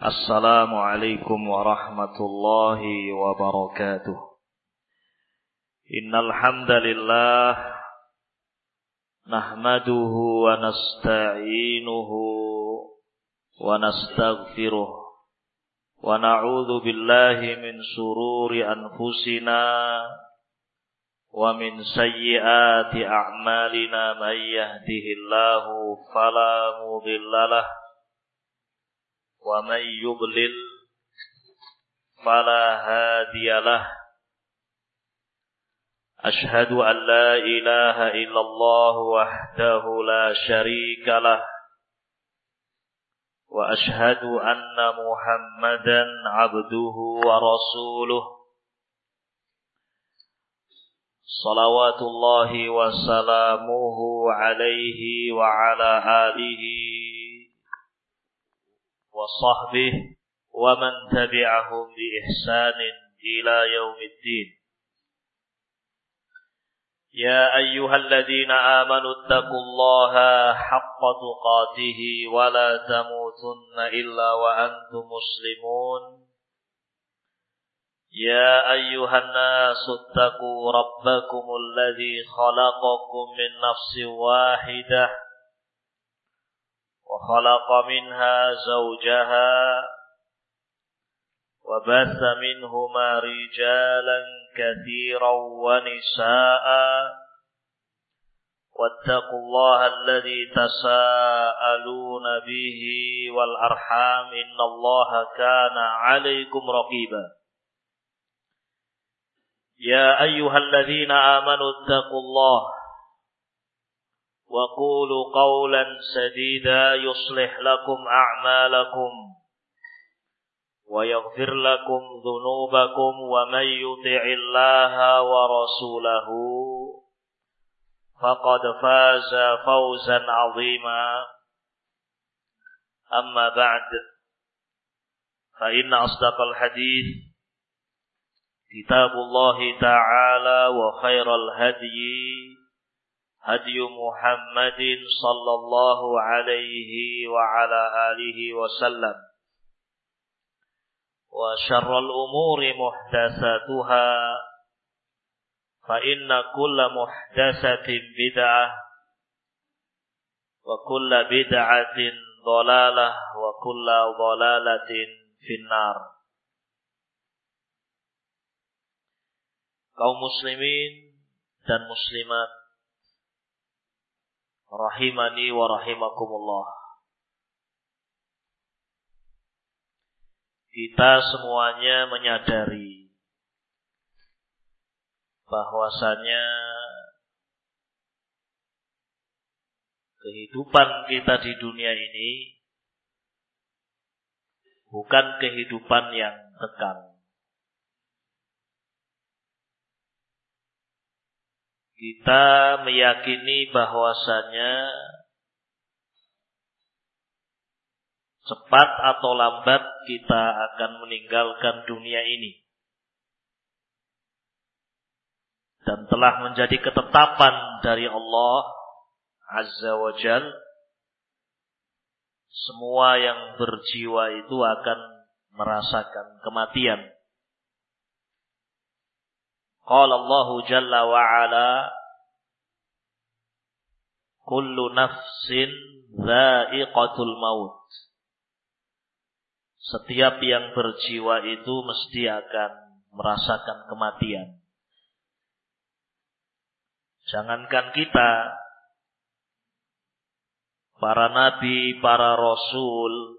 Assalamualaikum warahmatullahi wabarakatuh. Innal hamdalillah nahmaduhu wa nasta'inuhu wa nastaghfiruh wa na'udzu billahi min shururi anfusina wa min sayyiati a'malina may yahdihillahu fala mudhillalah wa man yudlil fala hadiyalah. Ashhadu an la ilaha illallah wahdahu la syarika lah wa ashhadu anna Muhammadan abduhu wa rasuluh. Salawatullahi wa salamuhu alaihi wa ala alihi wa sahbihi wa man tabi'ahum bi ihsanin ila yaumiddin. Ya ayyuhalladzina amanu taqullaha haqqa tuqatih wa la tamutunna illa wa antum muslimun. Ya ayyuhan nasu taqu rabbakumul ladzi khalaqakum min nafsin wahidah wa khalaqa minha zawjaha wa batha minhuma rijalan katsiran wa nisaa'a wattaqullaha alladzi tasaaluna bihi wal arham innallaha kana 'alaikum raqiba. Ya ayyuhalladzina amanu taqullaha wa qulu qawlan sadida yuslih lakum a'malakum wa yaghfir lakum dhunubakum wa may yuti'illaha wa rasulahu faqad faza fawzan 'azima. Amma ba'd, fa inna asdaqal hadits kitabullahi ta'ala wa khairal hadyi hadyu Muhammadin sallallahu alaihi wa ala alihi wa sallam wa syarrul umuri muhdatsatuha fa inna kulla muhdatsatin bid'ah wa kulla bid'atin dhalalah wa kulla dhalalatin finnar. Kaum muslimin dan muslimat rahimani wa rahimakumullah. Kita semuanya menyadari bahwasanya kehidupan kita di dunia ini bukan kehidupan yang kekal. Kita meyakini bahwasanya cepat atau lambat kita akan meninggalkan dunia ini. Dan telah menjadi ketetapan dari Allah Azza wa Jal, semua yang berjiwa itu akan merasakan kematian. Qala Allahu Jalla wa Ala, kullu nafsin dha'iqatul maut. Setiap yang berjiwa itu mesti akan merasakan kematian. Jangankan kita, para nabi, para rasul,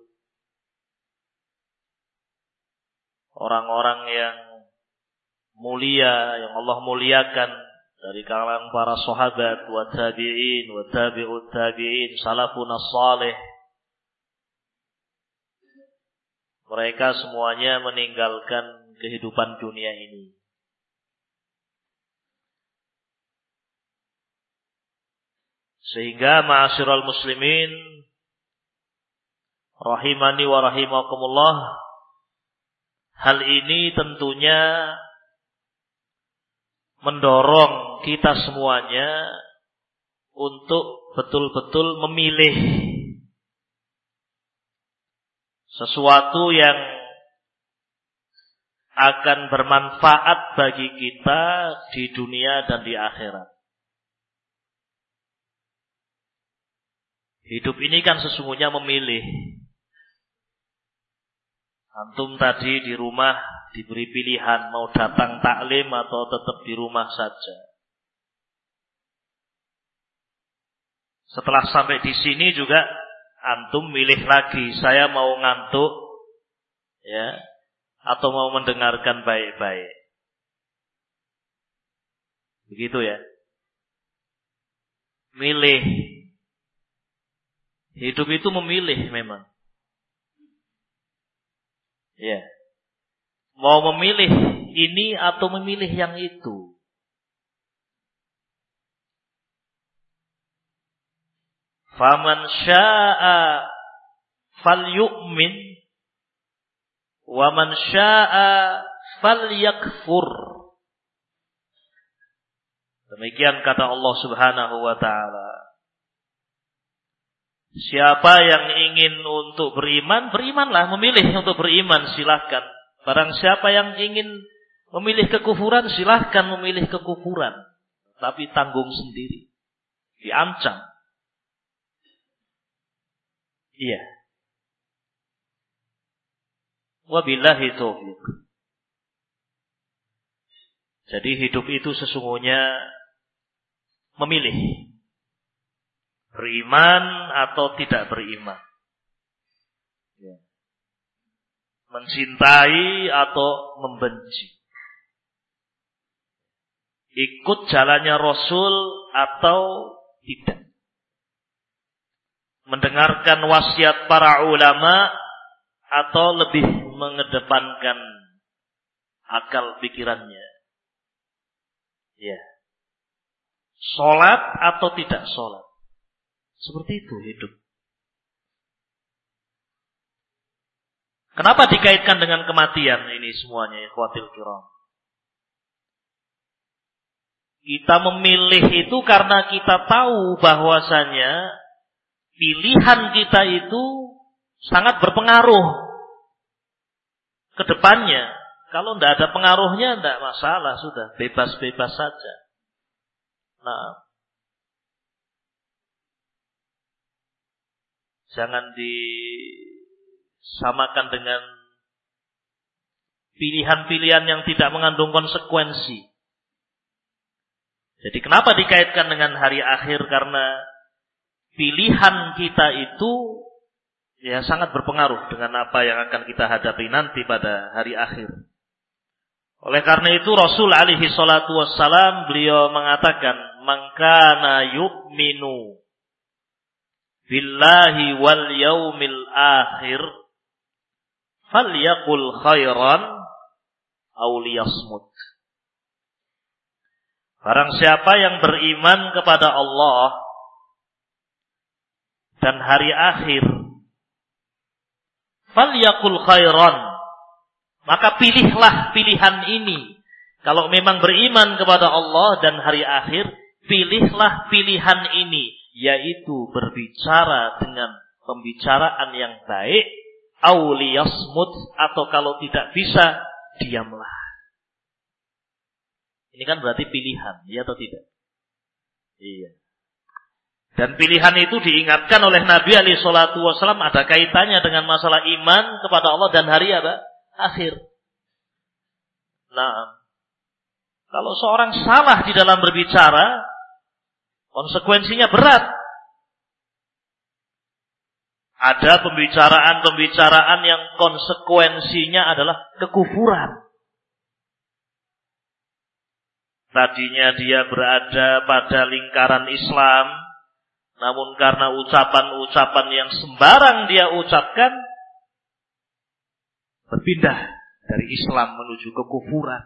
orang-orang yang mulia, yang Allah muliakan dari kalangan para sahabat, wa tabi'in, wa tabi'ut tabi'in, salafun as-salih, mereka semuanya meninggalkan kehidupan dunia ini. Sehingga ma'asyiral muslimin rahimani wa rahimakumullah, hal ini tentunya mendorong kita semuanya untuk betul-betul memilih sesuatu yang akan bermanfaat bagi kita di dunia dan di akhirat. Hidup ini kan sesungguhnya memilih. Antum tadi di rumah diberi pilihan mau datang taklim atau tetap di rumah saja. Setelah sampai di sini juga antum milih lagi, saya mau ngantuk ya atau mau mendengarkan baik-baik. Begitu ya. Milih. Hidup itu memilih memang. Ya. Mau memilih ini atau memilih yang itu. Faman syaa'a falyu'min wa man syaa'a falyakfur. Demikian kata Allah Subhanahu wa taala. Siapa yang ingin untuk beriman, berimanlah, memilih untuk beriman silahkan. Barang siapa yang ingin memilih kekufuran, silahkan memilih kekufuran. Tapi tanggung sendiri. Diancam. Iya. Wabillahi taufiq. Jadi hidup itu sesungguhnya memilih. Beriman atau tidak beriman. Ya. Mencintai atau membenci. Ikut jalannya Rasul atau tidak. Mendengarkan wasiat para ulama atau lebih mengedepankan akal pikirannya. Ya. Salat atau tidak salat. Seperti itu hidup. Kenapa dikaitkan dengan kematian ini semuanya, ikhwatil kiram? Kita memilih itu karena kita tahu bahwasanya pilihan kita itu sangat berpengaruh ke depannya. Kalau tidak ada pengaruhnya, tidak masalah, sudah bebas-bebas saja. Nah, jangan disamakan dengan pilihan-pilihan yang tidak mengandung konsekuensi. Jadi kenapa dikaitkan dengan hari akhir? Karena pilihan kita itu ya sangat berpengaruh dengan apa yang akan kita hadapi nanti pada hari akhir. Oleh karena itu Rasul alaihi salatu wassalam beliau mengatakan, "Man kana yu'minu billahi wal yaumil akhir falyaqul khairan aw liyasmut." Barang siapa yang beriman kepada Allah dan hari akhir, falyaqul khairan, maka pilihlah pilihan ini. Kalau memang beriman kepada Allah dan hari akhir, pilihlah pilihan ini, yaitu berbicara dengan pembicaraan yang baik, aw liyasmut, atau kalau tidak bisa, diamlah. Ini kan berarti pilihan, ya atau tidak? Iya. Dan pilihan itu diingatkan oleh Nabi alaihi salatu wasallam, ada kaitannya dengan masalah iman kepada Allah dan hari apa? Akhir. Nah, kalau seorang salah di dalam berbicara, konsekuensinya berat. Ada pembicaraan-pembicaraan yang konsekuensinya adalah kekufuran. Tadinya dia berada pada lingkaran Islam, namun karena ucapan-ucapan yang sembarang dia ucapkan, berpindah dari Islam menuju kekufuran.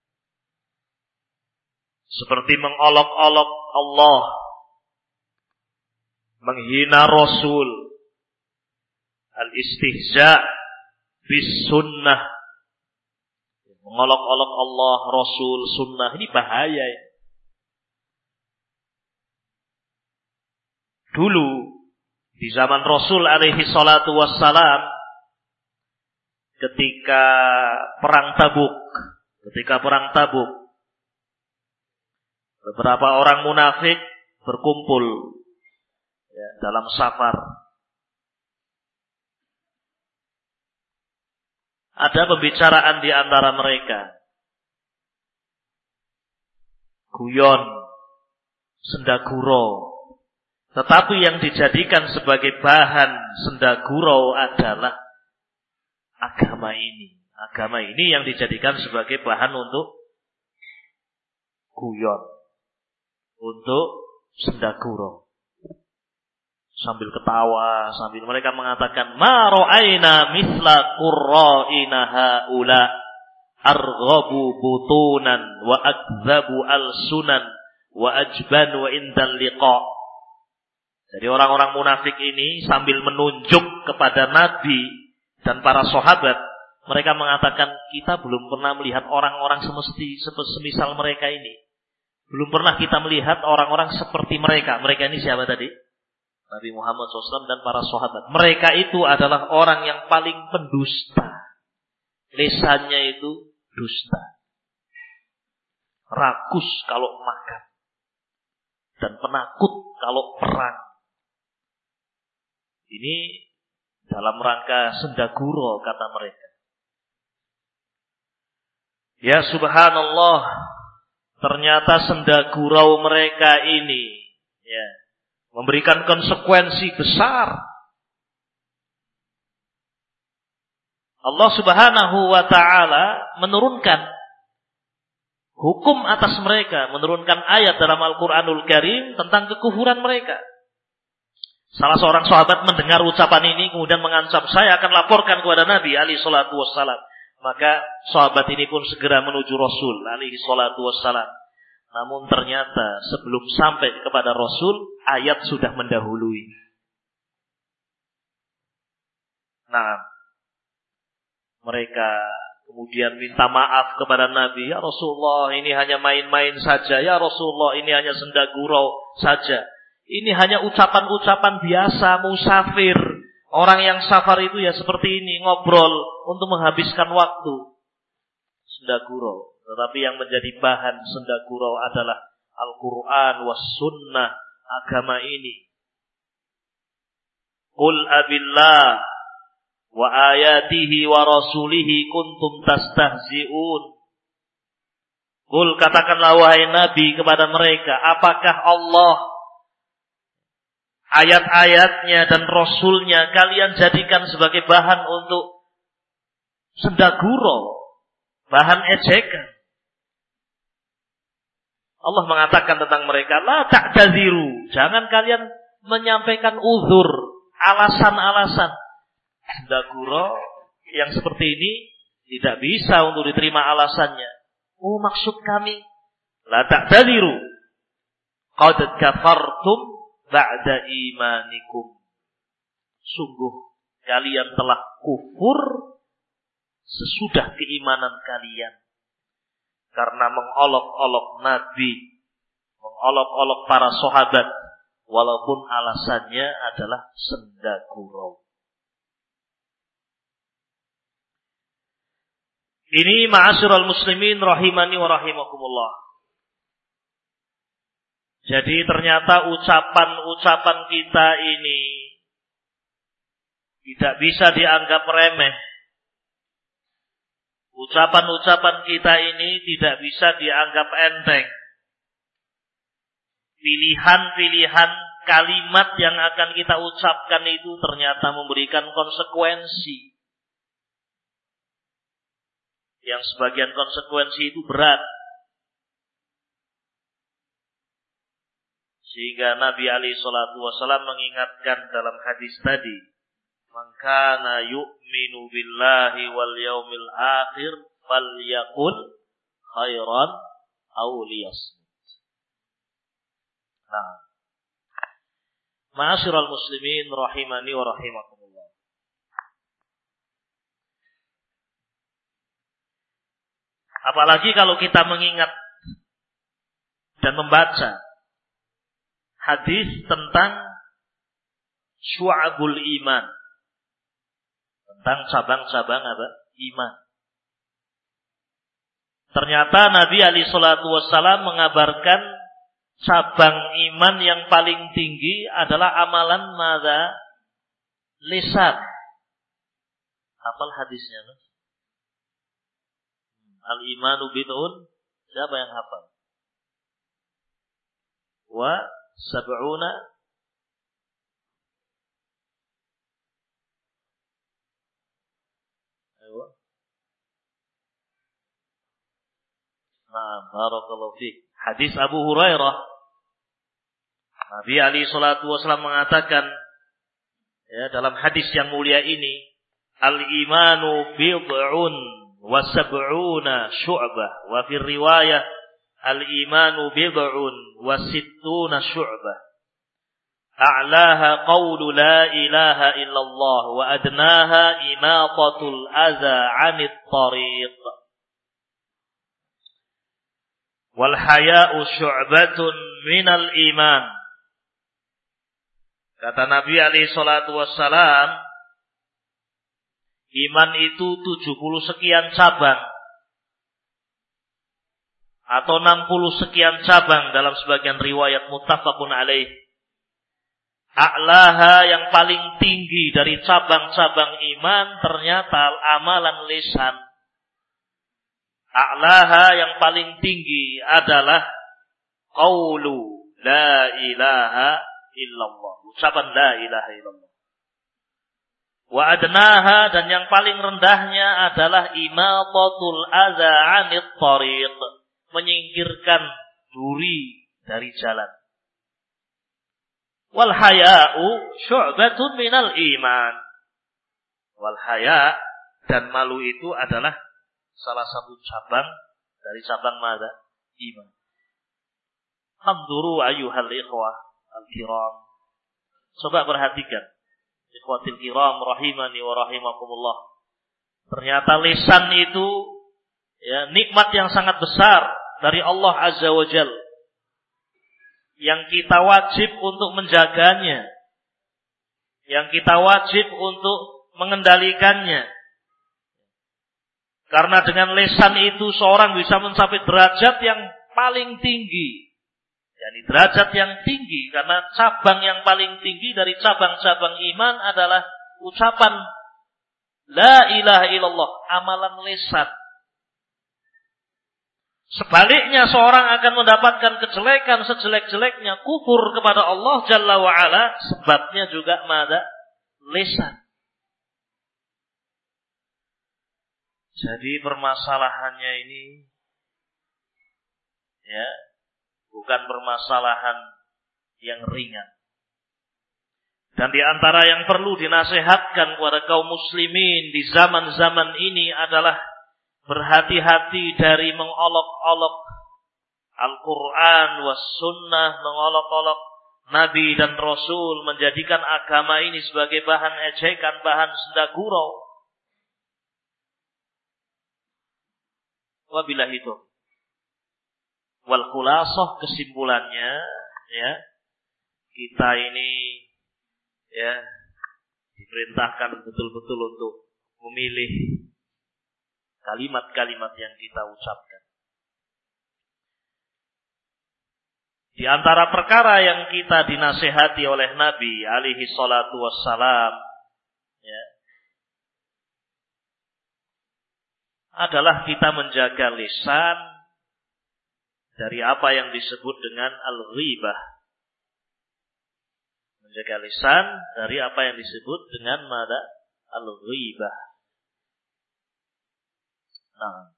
Seperti mengolok-olok Allah, menghina Rasul, al-istihza bis sunnah, mengolok-olok Allah, Rasul, sunnah, ini bahaya ya. Dulu di zaman Rasul alaihi salatu wassalam, ketika perang Tabuk. Beberapa orang munafik berkumpul dalam safar. Ada pembicaraan di antara mereka. Guyon, sendagurau. Tetapi yang dijadikan sebagai bahan sendagurau adalah agama ini. Agama ini yang dijadikan sebagai bahan untuk guyon, untuk sendagurau. Sambil ketawa, sambil mereka mengatakan, ma ra'aina misla qurra'ina haula arghabu butunan wa akdzabu alsunan wa ajban wa indal liqa. Jadi orang-orang munafik ini sambil menunjuk kepada Nabi dan para sahabat, mereka mengatakan, kita belum pernah melihat orang-orang semisal mereka ini. Belum pernah kita melihat orang-orang seperti mereka. Mereka ini siapa tadi? Nabi Muhammad SAW dan para sahabat. Mereka itu adalah orang yang paling pendusta. Lisannya itu dusta. Rakus kalau makan. Dan penakut kalau perang. Ini dalam rangka sendagurau kata mereka. Ya subhanallah. Ternyata sendagurau mereka ini memberikan konsekuensi besar. Allah Subhanahu wa ta'ala menurunkan hukum atas mereka, menurunkan ayat dalam Al-Qur'anul Karim tentang kekufuran mereka. Salah seorang sahabat mendengar ucapan ini kemudian mengancam, saya akan laporkan kepada Nabi alaihi salatu wassalam. Maka sahabat ini pun segera menuju Rasul alaihi salatu wassalam. Namun ternyata sebelum sampai kepada Rasul, ayat sudah mendahului. Nah, mereka kemudian minta maaf kepada Nabi. Ya Rasulullah, ini hanya main-main saja. Ya Rasulullah, ini hanya sendagurau saja. Ini hanya ucapan-ucapan biasa, musafir. Orang yang safar itu ya seperti ini, ngobrol untuk menghabiskan waktu. Sendagurau. Tetapi yang menjadi bahan sendagurau adalah Al-Quran was sunnah, agama ini. Qul abillah wa ayatihi wa rasulihi kuntum tastahzi'un. Qul, katakanlah wahai Nabi kepada mereka, apakah Allah, ayat-ayatnya dan Rasulnya kalian jadikan sebagai bahan untuk sendagurau, bahan ejekan? Allah mengatakan tentang mereka, la ta'tadziru, jangan kalian menyampaikan uzur, alasan-alasan. Sendagurau yang seperti ini tidak bisa untuk diterima alasannya. Oh, maksud kami, la ta'tadziru, qad kafartum ba'da imanikum. Sungguh kalian telah kufur sesudah keimanan kalian. Karena mengolok-olok Nabi, mengolok-olok para sahabat, walaupun alasannya adalah sendagurau. Ini ma'asyiral muslimin rahimani wa rahimakumullah. Jadi ternyata ucapan-ucapan kita ini tidak bisa dianggap remeh. Ucapan-ucapan kita ini tidak bisa dianggap enteng. Pilihan-pilihan kalimat yang akan kita ucapkan itu ternyata memberikan konsekuensi. Yang sebagian konsekuensi itu berat. Sehingga Nabi alaihi salatu wasallam mengingatkan dalam hadis tadi, man kana yu'minu billahi wal yaumil akhir falyaqul khairan aw liyasmut. Nah, ma'asyiral muslimin rahimani wa rahimakumullah. Apalagi kalau kita mengingat dan membaca hadis tentang syu'abul iman, tentang cabang-cabang apa? iman. Ternyata Nabi alaihi salatu wassalam mengabarkan cabang iman yang paling tinggi adalah amalan madza? Lisan. Hafal hadisnya, Mas? Al-imanu bid'un. Siapa yang hafal? Wa sab'una Nah, barakallahu fiik. Hadis Abu Hurairah. Nabi alaihi salatu wasallam mengatakan ya dalam hadis yang mulia ini, al-imanu bid'un wa sab'una syu'bah wa fi riwayah al-imanu bid'un wa sittuna syu'bah. A'laha qawlu la ilaha illallah wa adnaha imatatul adza 'anit tariq. Wal haya'u syu'batun minal iman. Kata Nabi alaihi salatu wassalam, iman itu 70 sekian cabang atau 60 sekian cabang dalam sebagian riwayat muttafaqun alaih. A'laha yang paling tinggi dari cabang-cabang iman ternyata amalan lisan. A'laha yang paling tinggi adalah qaulu la ilaha illallah. Ucapan la ilaha illallah. Wa adnaha dan yang paling rendahnya adalah imatatul adza 'anit tariq. Menyingkirkan duri dari jalan. Wal haya'u syu'batun minal iman. Wal haya' dan malu itu adalah salah satu cabang dari cabang mana? Iman. Anzuru ayyuhal ikhwah al-kiram. Coba perhatikan. Ikhwatil kiram rahimani wa rahimakumullah. Ternyata lisan itu ya nikmat yang sangat besar dari Allah Azza wa Jal. Yang kita wajib untuk menjaganya. Yang kita wajib untuk mengendalikannya. Karena dengan lisan itu seorang bisa mencapai derajat yang paling tinggi. Yani derajat yang tinggi. Karena cabang yang paling tinggi dari cabang-cabang iman adalah ucapan la ilaha illallah. Amalan lisan. Sebaliknya seorang akan mendapatkan kejelekan sejelek-jeleknya. Kufur kepada Allah Jalla wa'ala. Sebabnya juga mada? Lisan. Jadi permasalahannya ini ya bukan permasalahan yang ringan. Dan di antara yang perlu dinasihatkan kepada kaum muslimin di zaman-zaman ini adalah berhati-hati dari mengolok-olok Al-Quran was sunnah, mengolok-olok Nabi dan Rasul, menjadikan agama ini sebagai bahan ejekan, bahan senda gurau. Wabillahi itu. Wal khulasah kesimpulannya ya kita ini ya diperintahkan betul-betul untuk memilih kalimat-kalimat yang kita ucapkan. Di antara perkara yang kita dinasihati oleh Nabi alaihi salatu wassalam ya adalah kita menjaga lisan dari apa yang disebut dengan al-ghibah. Menjaga lisan dari apa yang disebut dengan mada al-ghibah. Nah,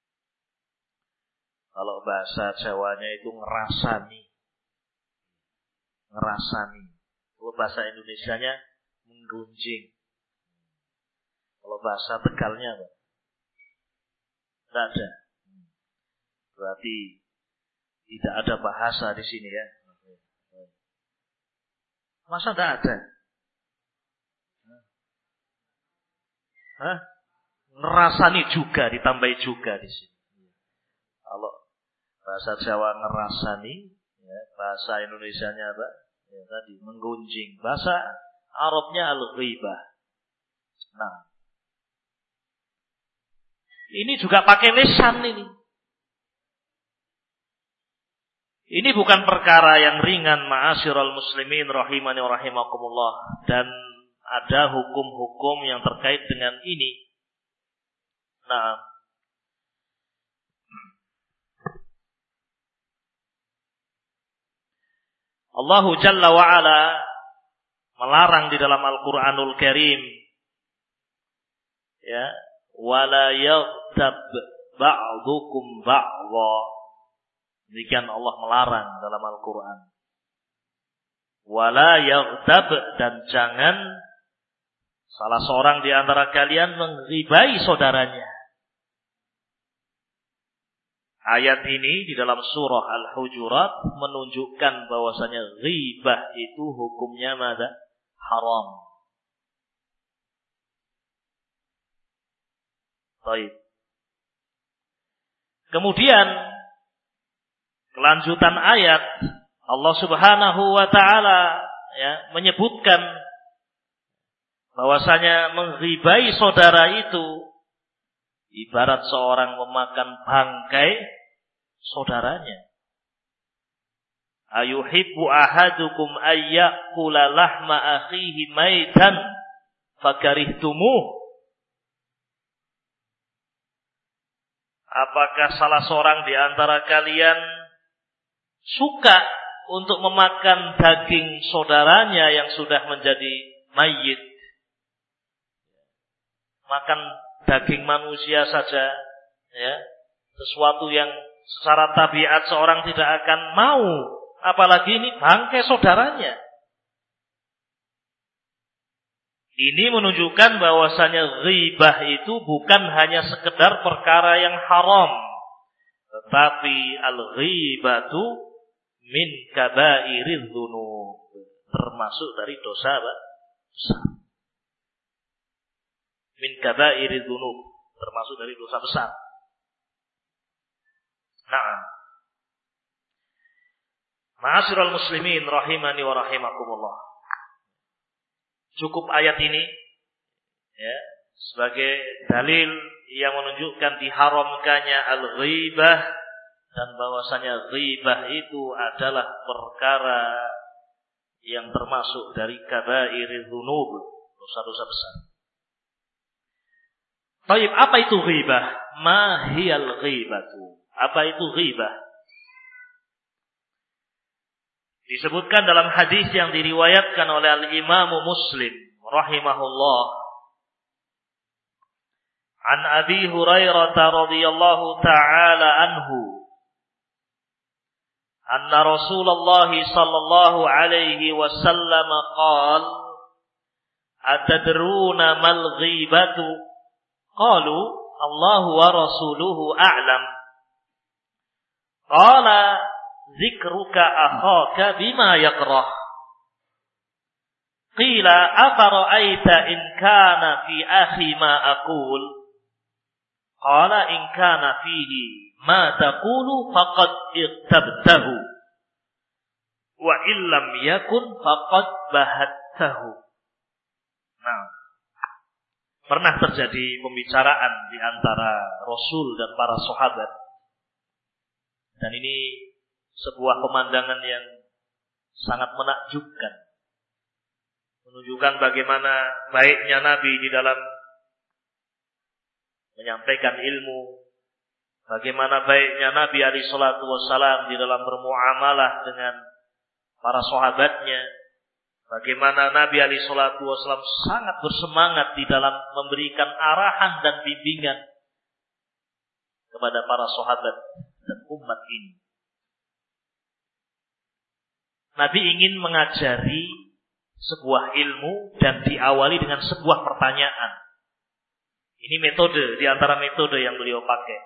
kalau bahasa Jawanya itu ngerasani. Ngerasani. Kalau bahasa Indonesianya menggunjing. Kalau bahasa Tegalnya apa? Tidak ada. Berarti tidak ada bahasa di sini ya. Masa tidak ada? Hah? Ngerasani juga, ditambahi juga di sini. Kalau bahasa Jawa ngerasani, ya, bahasa Indonesianya apa? Ya, tadi menggunjing. Bahasa Arabnya al-ghibah. Nah, Ini juga pakai lisan ini. Ini bukan perkara yang ringan, ma'asyiral muslimin rahimani wa rahimakumullah, dan ada hukum-hukum yang terkait dengan ini. Nah, Allah Jalla wa Ala melarang di dalam Al-Qur'anul Karim, ya, wala yaghtab ba'dukum ba'dha. Demikian Allah melarang dalam Al-Quran. Wala yaghtab, dan jangan salah seorang di antara kalian mengribai saudaranya. Ayat ini di dalam surah Al-Hujurat menunjukkan bahwasanya ghibah itu hukumnya mana? Haram. Baik. Kemudian kelanjutan ayat, Allah Subhanahu wa taala menyebutkan bahwasanya menghibai saudara itu ibarat seorang memakan bangkai saudaranya. Ayuhibbu ahadukum ayyakula lahma akhihi maitan fakarihtumuh. Apakah salah seorang di antara kalian suka untuk memakan daging saudaranya yang sudah menjadi mayit? Makan daging manusia saja, ya, sesuatu yang secara tabiat seorang tidak akan mau, apalagi ini bangkai saudaranya. Ini menunjukkan bahwasanya ghibah itu bukan hanya sekedar perkara yang haram, tetapi al-ghibatu min kabairiz dzunub, termasuk dari dosa besar. Min kabairiz dzunub, termasuk dari dosa besar. Nah, ma'asyiral muslimin rahimani wa rahimakumullah. Cukup ayat ini ya sebagai dalil yang menunjukkan diharamkannya al-ghibah, dan bahwasanya ghibah itu adalah perkara yang termasuk dari kabairiz dzunub, dosa-dosa besar. Baik, apa itu ghibah? Ma hiyal ghibatu? Apa itu ghibah? Disebutkan dalam hadis yang diriwayatkan oleh Al-Imam Muslim rahimahullah, an Abi Hurairah radhiyallahu ta'ala anhu, anna Rasulullah sallallahu alaihi wasallam qala, atadruna mal ghibatu? Qalu Allahu wa rasuluhu a'lam. Qala zikruka akhaka bima yakrah. Qila afara'aita in kana fi akhi ma aqul? Qala in kana fihi ma taqulu faqad iqtabtahu wa illam yakun faqad bahattahu. Nah, pernah terjadi pembicaraan di antara Rasul dan para sahabat, dan ini sebuah pemandangan yang sangat menakjubkan, menunjukkan bagaimana baiknya Nabi di dalam menyampaikan ilmu, bagaimana baiknya Nabi alaihi salatu wassalam di dalam bermuamalah dengan para sahabatnya, bagaimana Nabi alaihi salatu wassalam sangat bersemangat di dalam memberikan arahan dan bimbingan kepada para sahabat dan umat ini. Nabi ingin mengajari sebuah ilmu dan diawali dengan sebuah pertanyaan. Ini metode di antara metode yang beliau pakai.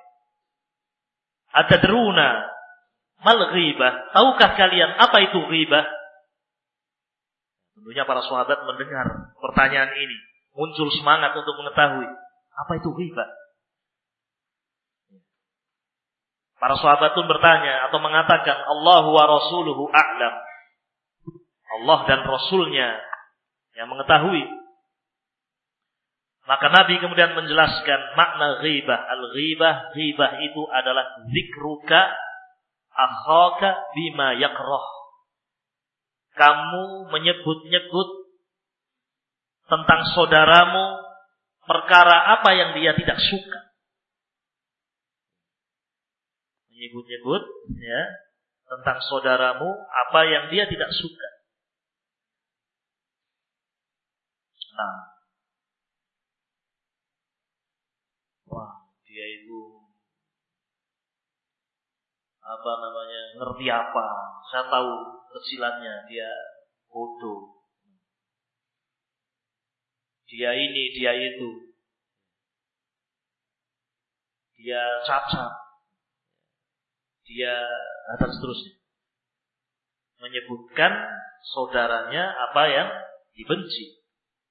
Atadruna mal ghibah? Tahukah kalian apa itu ghibah? Tentunya para sahabat mendengar pertanyaan ini, muncul semangat untuk mengetahui apa itu ghibah. Para sahabat pun bertanya atau mengatakan, Allahu wa rasuluhu a'lam. Allah dan Rasulnya yang mengetahui. Maka Nabi kemudian menjelaskan makna ghibah. Al-ghibah, ghibah itu adalah zikruka akhaka bima yakrah. Kamu menyebut-nyebut tentang saudaramu perkara apa yang dia tidak suka. Menyebut-nyebut ya tentang saudaramu apa yang dia tidak suka. Nah, wah, dia itu ngerti apa? Saya tahu kecilannya, dia bodoh. Dia ini, dia itu. Dia cacat. Dia dan seterusnya. Menyebutkan saudaranya apa yang dibenci.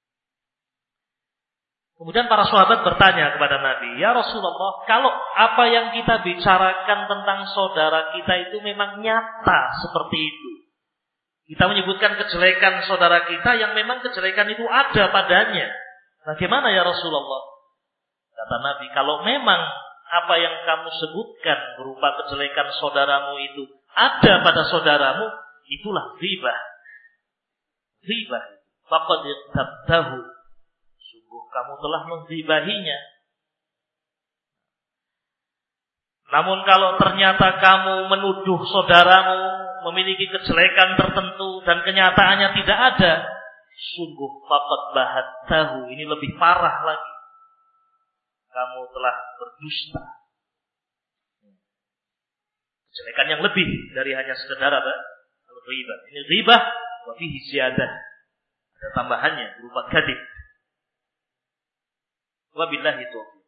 Kemudian para sahabat bertanya kepada Nabi, "Ya Rasulullah, kalau apa yang kita bicarakan tentang saudara kita itu memang nyata seperti itu. Kita menyebutkan kejelekan saudara kita yang memang kejelekan itu ada padanya. Bagaimana ya Rasulullah?" Kata Nabi, "Kalau memang apa yang kamu sebutkan berupa kejelekan saudaramu itu ada pada saudaramu, itulah ghibah. Ghibah. Faqad iqtabtahu. Sungguh kamu telah menghibahinya. Namun kalau ternyata kamu menuduh saudaramu memiliki kejelekan tertentu dan kenyataannya tidak ada, sungguh faqad bahattahu, ini lebih parah lagi. Kamu telah berdusta. Kejelekan yang lebih dari hanya sekedar apa? Al-ghibah. Ini ghibah wa fihi ziyadah. Ada tambahannya berupa kadzib. Wabillahi taufiq.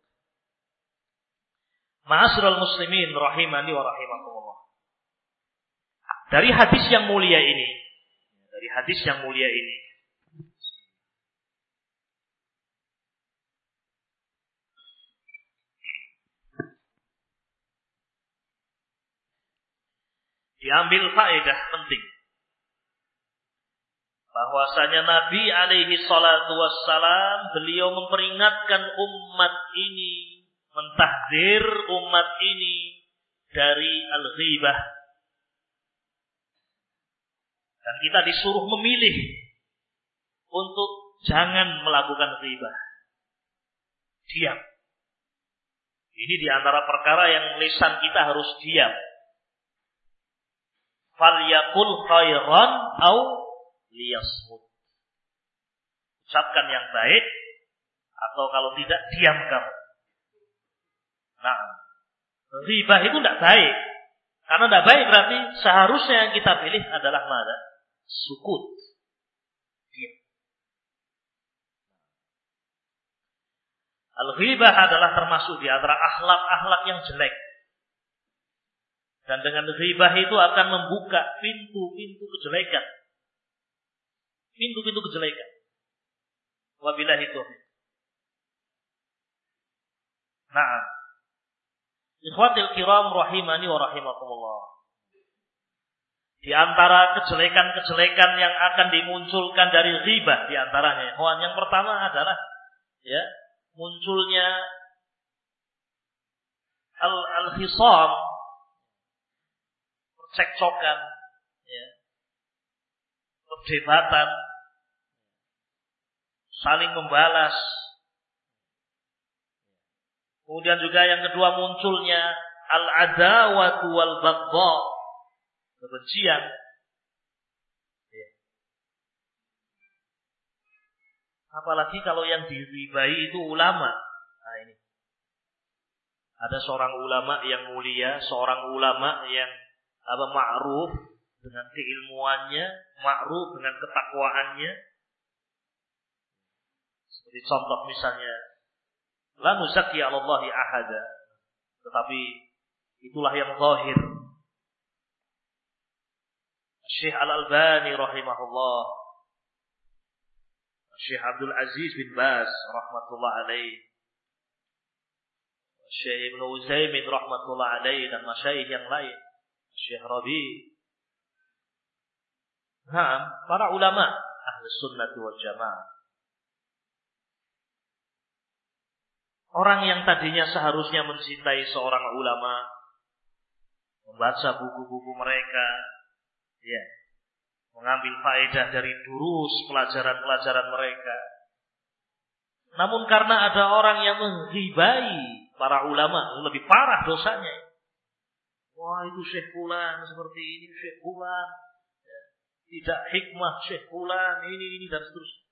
Ma'asyiral muslimin rahimani wa rahimakumullah. Dari hadis yang mulia ini, diambil faedah penting bahwasanya Nabi alaihi salatu wassalam beliau memperingatkan umat ini, mentahdzir umat ini dari al-ghibah. Dan kita disuruh memilih untuk jangan melakukan ghibah. Diam. Ini diantara perkara yang lisan kita harus diam. Falyaqul khairan au liyasmut. Ucapkan yang baik, atau kalau tidak diam kamu. Nah, ghibah itu tidak baik. Karena tidak baik berarti seharusnya yang kita pilih adalah mana? Sukut. Diam. Al-ghibah adalah termasuk di antara akhlak-akhlak yang jelek. Dan dengan ghibah itu akan membuka pintu-pintu kejelekan. Pintu-pintu kejelekan. Wabillahi taufiq. Na'am. Ikhwatil kiram rahimani wa rahimakumullah. Di antara kejelekan-kejelekan yang akan dimunculkan dari ghibah, di antaranya, yang pertama adalah ya, munculnya al-khisam, percekcokan, ya, perdebatan, saling membalas. Kemudian juga yang kedua munculnya al-adawatu wal baghdha, kebencian. Ya. Apalagi kalau yang diribai itu ulama. Nah ini. Ada seorang ulama yang mulia, seorang ulama yang ma'ruf dengan keilmuannya, ma'ruf dengan ketakwaannya. Seperti contoh misalnya, la nuzakki 'ala Allahi ahada. Tetapi itulah yang zahir. Syekh Al-Albani rahimahullah, Syekh Abdul Aziz bin Baz rahmatullah alaih, Syekh Ibnu Utsaimin rahmatullah alaih, dan masyayikh yang lain, Syekh Rabi. Para ulama ahli sunnah wal jamaah. Orang yang tadinya seharusnya mencintai seorang ulama, membaca buku-buku mereka, ya, mengambil faedah dari durus pelajaran-pelajaran mereka. Namun karena ada orang yang menghibai para ulama, lebih parah dosanya. Wah, itu Syekh Fulan seperti ini, Syekh Fulan, ya, tidak hikmah Syekh Fulan, ini dan seterusnya.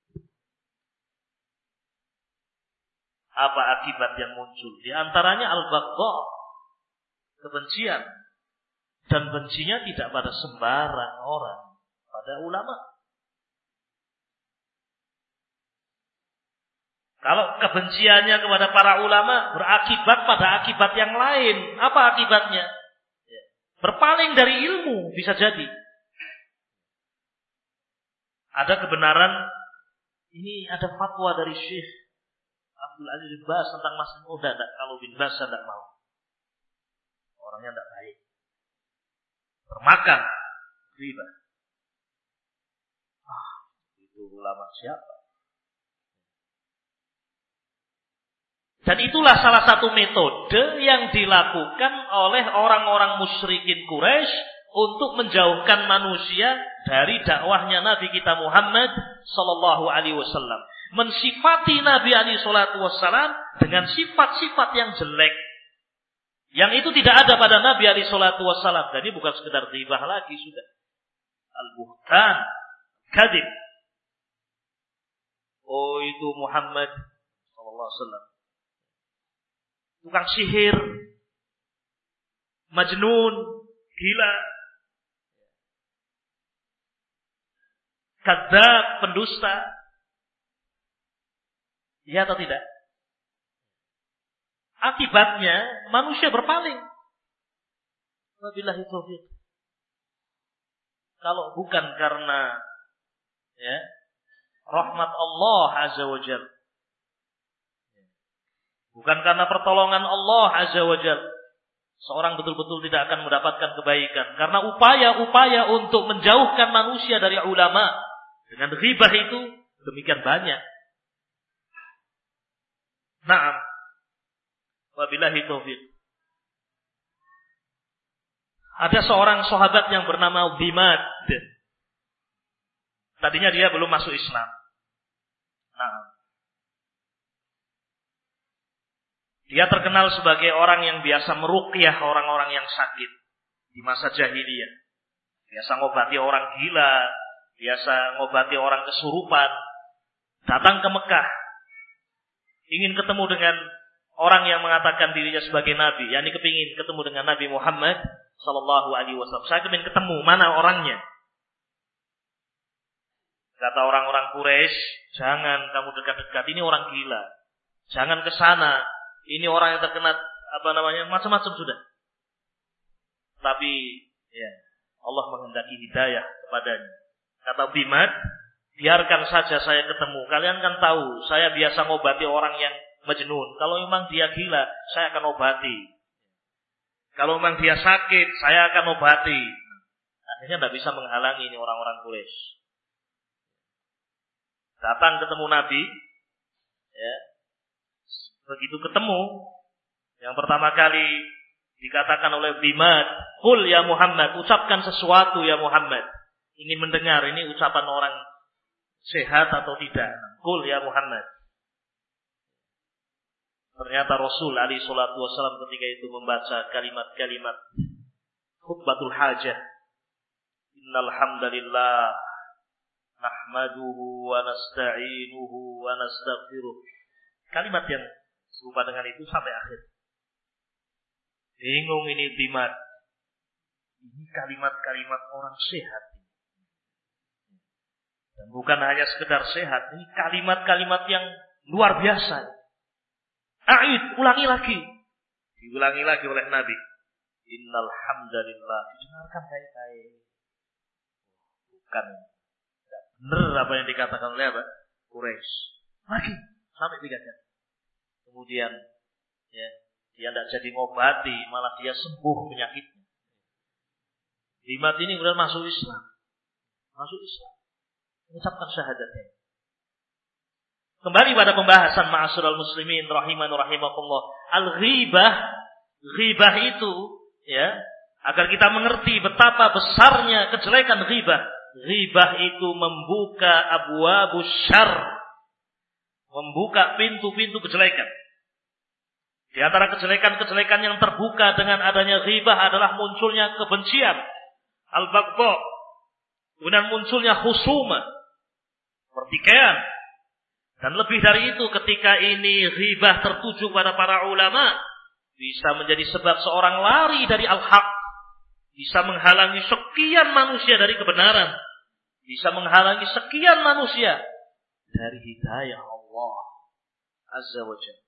Apa akibat yang muncul? Di antaranya al-baghdha, kebencian. Dan bencinya tidak pada sembarang orang, pada ulama. Kalau kebenciannya kepada para ulama berakibat pada akibat yang lain. Apa akibatnya? Berpaling dari ilmu, bisa jadi. Ada kebenaran, ini ada fatwa dari Syekh Abdul Aziz bin Baz tentang masalah muda. Kalau bin Baz saya tidak mau. Orangnya tidak baik. Termakan riba. Itu ulama siapa? Dan itulah salah satu metode yang dilakukan oleh orang-orang musyrikin Quraisy untuk menjauhkan manusia dari dakwahnya Nabi kita Muhammad sallallahu alaihi wasallam. Mensifati Nabi alaihi salatu wasallam dengan sifat-sifat yang jelek. Yang itu tidak ada pada Nabi alaihi salatu wasallam. Jadi bukan sekedar ghibah lagi sudah. Al-buhtan, kadzib. Oh, itu Muhammad sallallahu alaihi wasallam. Tukang sihir, majnun, gila, kadzab, pendusta. Ya atau tidak? Akibatnya manusia berpaling. Wabillahi taufiq. Kalau bukan karena ya rahmat Allah azza wajalla, bukan karena pertolongan Allah azza wajalla, seorang betul-betul tidak akan mendapatkan kebaikan. Karena upaya-upaya untuk menjauhkan manusia dari ulama dengan ghibah itu demikian banyak. Naam. Wabillahi taufiq. Ada seorang sahabat yang bernama Dhimad. Tadinya dia belum masuk Islam. Naam. Dia terkenal sebagai orang yang biasa meruqyah orang-orang yang sakit di masa jahiliyah. Biasa ngobati orang gila, biasa ngobati orang kesurupan. Datang ke Mekah, ingin ketemu dengan orang yang mengatakan dirinya sebagai nabi, yakni kepingin ketemu dengan Nabi Muhammad sallallahu alaihi wasallam. Saya ingin ketemu, mana orangnya? Kata orang-orang Quraisy, jangan kamu dekat-dekat, ini orang gila. Jangan ke sana. Ini orang yang terkena macam-macam sudah. Tapi ya, Allah menghendaki hidayah kepadanya. Kata Dhimad, biarkan saja saya ketemu. Kalian kan tahu, saya biasa ngobati orang yang majnun. Kalau memang dia gila, saya akan obati. Kalau memang dia sakit, saya akan obati. Akhirnya tidak bisa menghalangi ini orang-orang Quraisy. Datang ketemu Nabi, ya. Begitu ketemu, yang pertama kali dikatakan oleh Dhimad, "Qul ya Muhammad," ucapkan sesuatu ya Muhammad. Ingin mendengar ini ucapan orang sehat atau tidak. "Qul ya Muhammad." Ternyata Rasul alaihi salatu wasallam ketika itu membaca kalimat-kalimat khutbatul hajah. Innal hamdalillah nahmaduhu wa nasta'inuhu wa nastaghfiruh. Kalimat yang serupa dengan itu sampai akhir. Bingung ini Dhimad. Ini kalimat-kalimat orang sehat. Dan bukan hanya sekedar sehat, ini kalimat-kalimat yang luar biasa. A'id, ulangi lagi. Diulangi lagi oleh Nabi. Innal hamdalillah. Dengarkan baik-baik. Bukan. Tidak benar apa yang dikatakan oleh apa? Quraisy. Lagi sampai 3 kali. Kemudian ya, dia tidak jadi ngobati, malah dia sembuh penyakitnya. Dhimad ini kemudian masuk Islam. Mengucapkan syahadatnya. Kembali pada pembahasan ma'asyiral muslimin rahimani rahimakumullah. Al-ghibah, ghibah itu ya, agar kita mengerti betapa besarnya kejelekan ghibah. Ghibah itu membuka abwabus syarr, membuka pintu-pintu kejelekan. Di antara kejelekan-kejelekan yang terbuka dengan adanya ghibah adalah munculnya kebencian, al-baghdha, kemudian munculnya khusumah, pertikaian. Dan lebih dari itu, ketika ini ghibah tertuju pada para ulama, bisa menjadi sebab seorang lari dari al-haq, bisa menghalangi sekian manusia dari kebenaran, bisa menghalangi sekian manusia dari hidayah Allah Azza wa Jalla.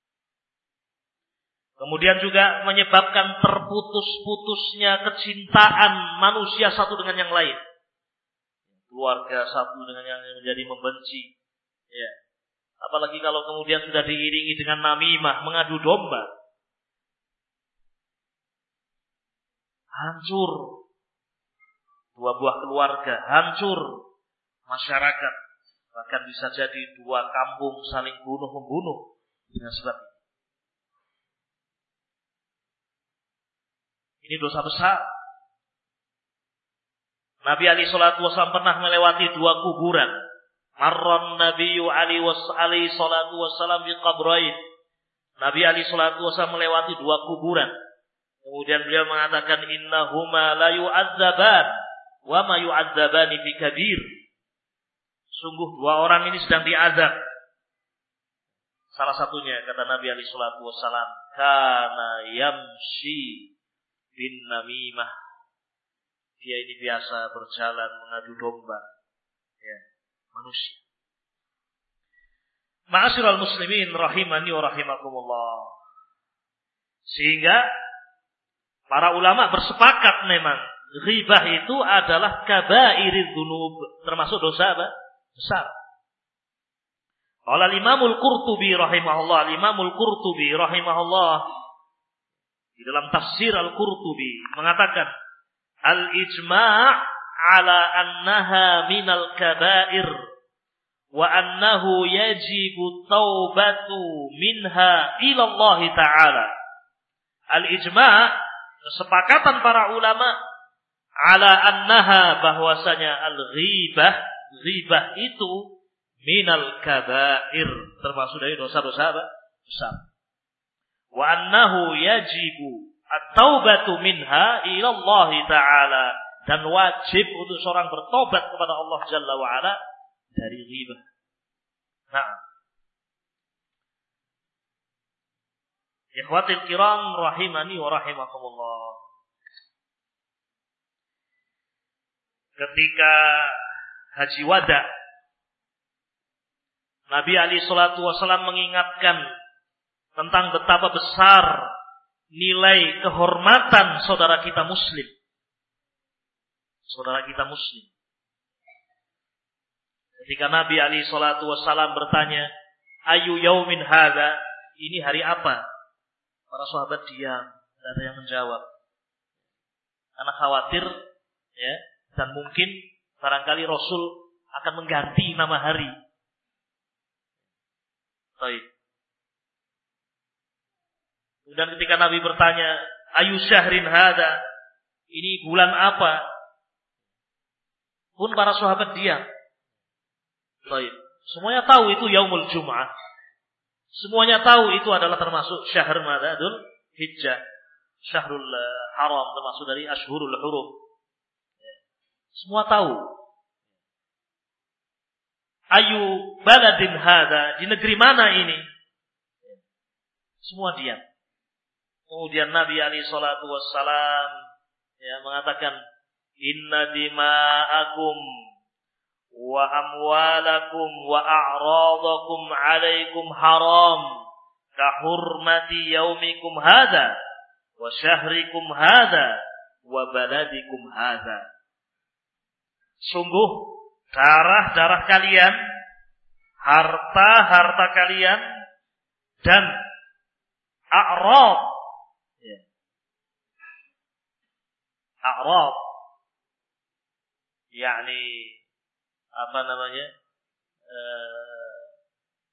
Kemudian juga menyebabkan terputus-putusnya kecintaan manusia satu dengan yang lain. Keluarga satu dengan yang menjadi membenci. Ya. Apalagi kalau kemudian sudah diiringi dengan namimah, mengadu domba. Hancur dua buah keluarga, hancur masyarakat. Bahkan bisa jadi dua kampung saling bunuh-membunuh dengan sebab ini. Ini dosa besar. Nabi alaihi salatu wasallam pernah melewati dua kuburan. Marran Nabiyyu alaihi salatu wasallam bi qabrain. Nabi alaihi salatu wasallam melewati dua kuburan. Kemudian beliau mengatakan innahuma la yu'adzaban wa ma yu'adzabani fi kabir. Sungguh dua orang ini sedang diazab. Salah satunya kata Nabi alaihi salatu wasallam, kana yamshi bin namimah. Dia ini biasa berjalan mengadu domba. Ya, manusia. Ma'asyiral muslimin rahimani wa rahimakumullah. Sehingga para ulama bersepakat memang ghibah itu adalah kabairidz dzunub, termasuk dosa apa? Besar. Qala al-Imamul Qurtubi rahimahullah, al-Imamul Qurtubi rahimahullah di dalam tafsir Al-Qurtubi mengatakan al-ijma' ala annaha minal kabair wa annahu yajibu taubatu minha ila Allah Ta'ala. Al-ijma', kesepakatan para ulama ala annaha, bahwasanya al-ghibah, ghibah itu minal kabair, termasuk dari dosa-dosa besar. Wa annahu yajibu at-taubatu minha ila Allah Ta'ala, dan wajib untuk seorang bertobat kepada Allah Jalla wa Ala dari ghibah. Nah, ikhwatil kiram rahimani wa rahimakumullah. Ketika haji wada, Nabi alaihi salatu wasallam mengingatkan tentang betapa besar nilai kehormatan saudara kita muslim. Saudara kita muslim. Ketika Nabi alaihi salatu wasallam bertanya, ayu yaumin hadza, ini hari apa? Para sahabat diam, tidak ada yang menjawab. Karena khawatir ya, dan mungkin barangkali Rasul akan mengganti nama hari. Baik. Kemudian ketika Nabi bertanya, ayu syahrin hada, ini bulan apa? Pun para sahabat diam. Baik. Semuanya tahu itu yaumul Jum'ah. Semuanya tahu itu adalah termasuk syahr madadul hijjah. Syahrul haram, termasuk dari ashhurul hurum. Semua tahu. Ayu baladin hada, di negeri mana ini? Semua diam. Kemudian Nabi alaihi salatu wassalam mengatakan, inna dima'akum wa amwalakum wa a'radakum alaikum haram ka hurmati yaumikum hadha wa syahrikum hadha wa baladikum hadha. Sungguh darah-darah kalian, harta-harta kalian, dan a'rad. A'rad yakni apa namanya?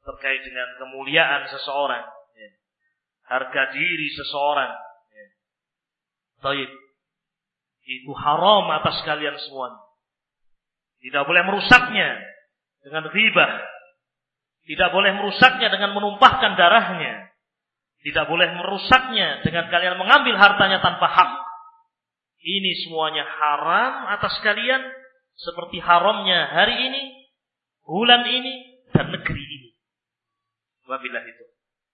terkait dengan kemuliaan seseorang, ya. Harga diri seseorang. Ya. Baik. Itu haram atas kalian semuanya. Tidak boleh merusaknya dengan ghibah. Tidak boleh merusaknya dengan menumpahkan darahnya. Tidak boleh merusaknya dengan kalian mengambil hartanya tanpa hak. Ini semuanya haram atas kalian, seperti haramnya hari ini, bulan ini, dan negeri ini. Wabillahi itu.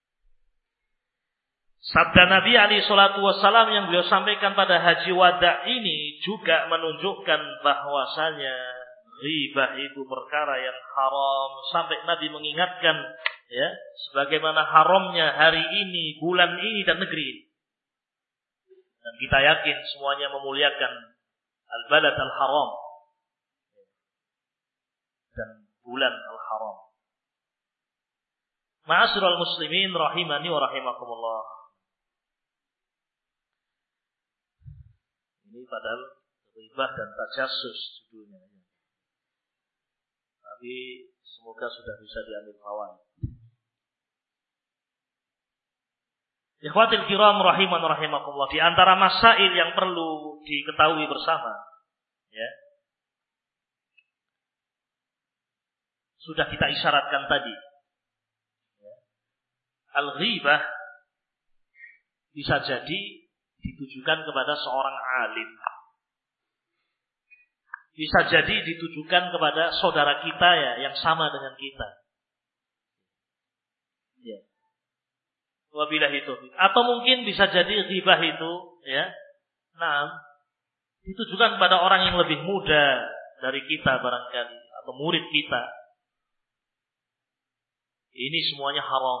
Sabda Nabi alaihi salatu wassalam yang beliau sampaikan pada haji wada ini juga menunjukkan bahwasanya ghibah itu perkara yang haram, sampai Nabi mengingatkan, ya, sebagaimana haramnya hari ini, bulan ini, dan negeri ini. Dan kita yakin semuanya memuliakan al-balad al-haram dan bulan al-haram. Ma'asyiral muslimin rahimani wa rahimakumullah. Ini padahal ghibah dan tajassus judulnya. Tapi semoga sudah bisa diambil fawaid. Ikhwatil kiram rahiman rahimakumullah, di antara masail yang perlu diketahui bersama, ya, sudah kita isyaratkan tadi, ya, al-ghibah bisa jadi ditujukan kepada seorang alim, bisa jadi ditujukan kepada saudara kita, ya, yang sama dengan kita. Ya. Wabillahi taufik. Atau mungkin bisa jadi ghibah itu, ya, nah, ditujukan kepada orang yang lebih muda dari kita barangkali, atau murid kita. Ini semuanya haram.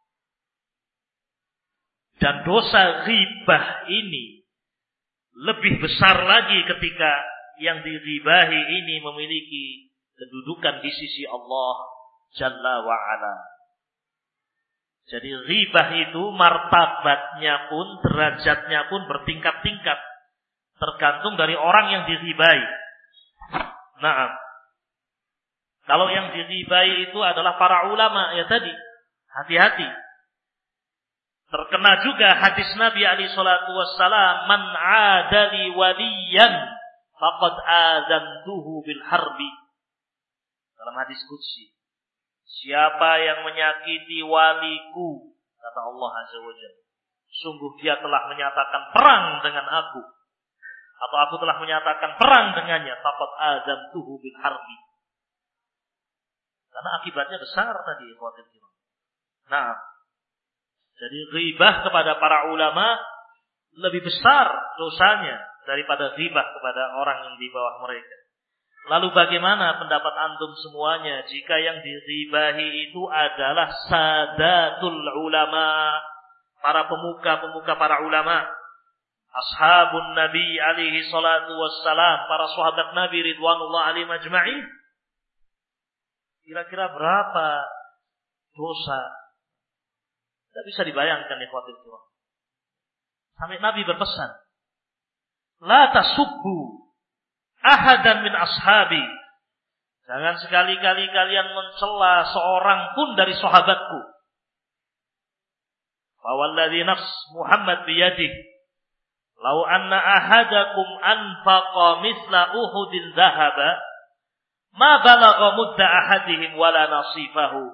Dan dosa ghibah ini lebih besar lagi ketika yang dighibahi ini memiliki kedudukan di sisi Allah Jalla wa'ala. Jadi ghibah itu martabatnya pun, derajatnya pun bertingkat-tingkat, tergantung dari orang yang dighibahi. Nah, kalau yang dighibahi itu adalah para ulama, ya tadi, hati-hati. Terkena juga hadis Nabi alaihi salatu wassalam, man 'adali waliyan faqad azantuhu bil harbi. Dalam hadis qudsi, siapa yang menyakiti waliku, kata Allah Azza wa Jalla, sungguh dia telah menyatakan perang dengan aku, atau aku telah menyatakan perang dengannya, faqad azantuhu bil harbi. Karena akibatnya besar tadi, ikhwatul kiram. Nah, jadi ghibah kepada para ulama lebih besar dosanya daripada ghibah kepada orang yang di bawah mereka. Lalu bagaimana pendapat antum semuanya jika yang dighibahi itu adalah sadatul ulama, para pemuka-pemuka para ulama, ashabun Nabi alaihi salatu wassalam, para sahabat Nabi ridwanullah alaihim ajma'in? Kira-kira berapa dosa? Tidak bisa dibayangkan, ikhwatul kiram. Sampai Nabi berpesan, la tasubbu ahadan min ashabi. Jangan sekali-kali kalian mencela seorang pun dari sahabatku. Fa walladzi nafs Muhammad biyadihi, law anna ahadakum anfaqa mithla Uhudin dhahaba, ma balagha mudda ahadihim wala nasifahu.